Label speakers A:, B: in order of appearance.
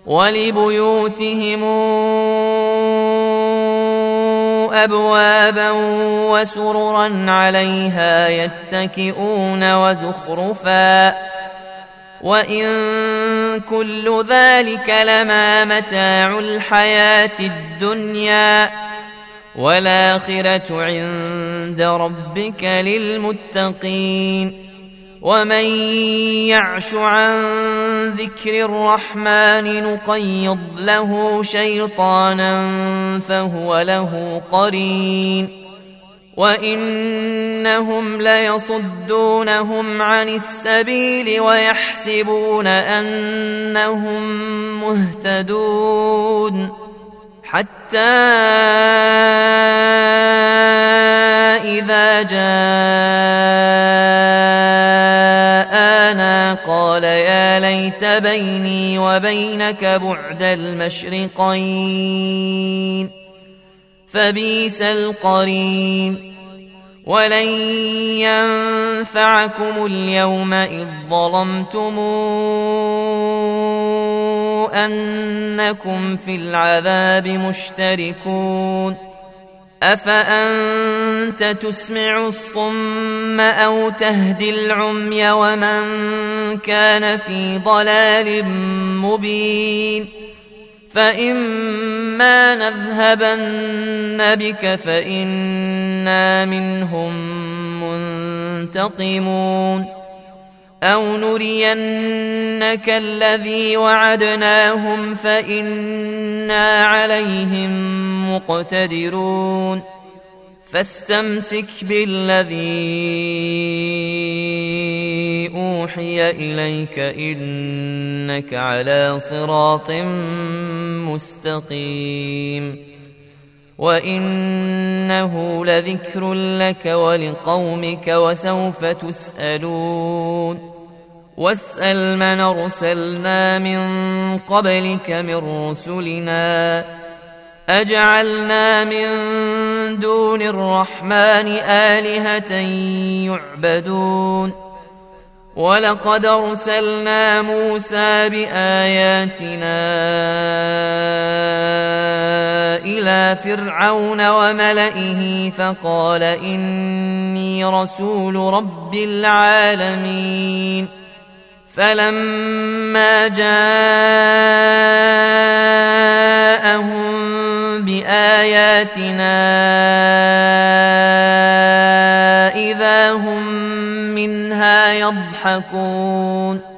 A: ولبيوتهم أبوابا وسررا عليها يتكئون وزخرفا وإن كل ذلك لما متاع الحياة الدنيا والآخرة عند ربك للمتقين ومن يعش عن ذكر الرحمن نقيض له شيطانا فهو له قرين وإنهم ليصدونهم عن السبيل ويحسبون أنهم مهتدون حتى إذا جاءنا قال يا ليت بيني وبينك بعد المشرقين فبئس القرين ولن ينفعكم اليوم إذ ظلمتم أنكم في العذاب مشتركون أفأنت تسمع الصم أو تهدي العمي ومن كان في ضلال مبين فإما نذهبن بك فإنا منهم منتقمون أو نرينك الذي وعدناهم فإنا عليهم مقتدرون فاستمسك بالذي أوحي إليك إنك على صراط مستقيم وإنه لذكر لك ولقومك وسوف تسألون واسأل من أرسلنا من قبلك من رسلنا أجعلنا من دون الرحمن آلهة يعبدون ولقد أرسلنا موسى بآياتنا إلى فرعون وملئه فقال إني رسول رب العالمين فلما جاءهم بآياتنا إذا هم منها يضحكون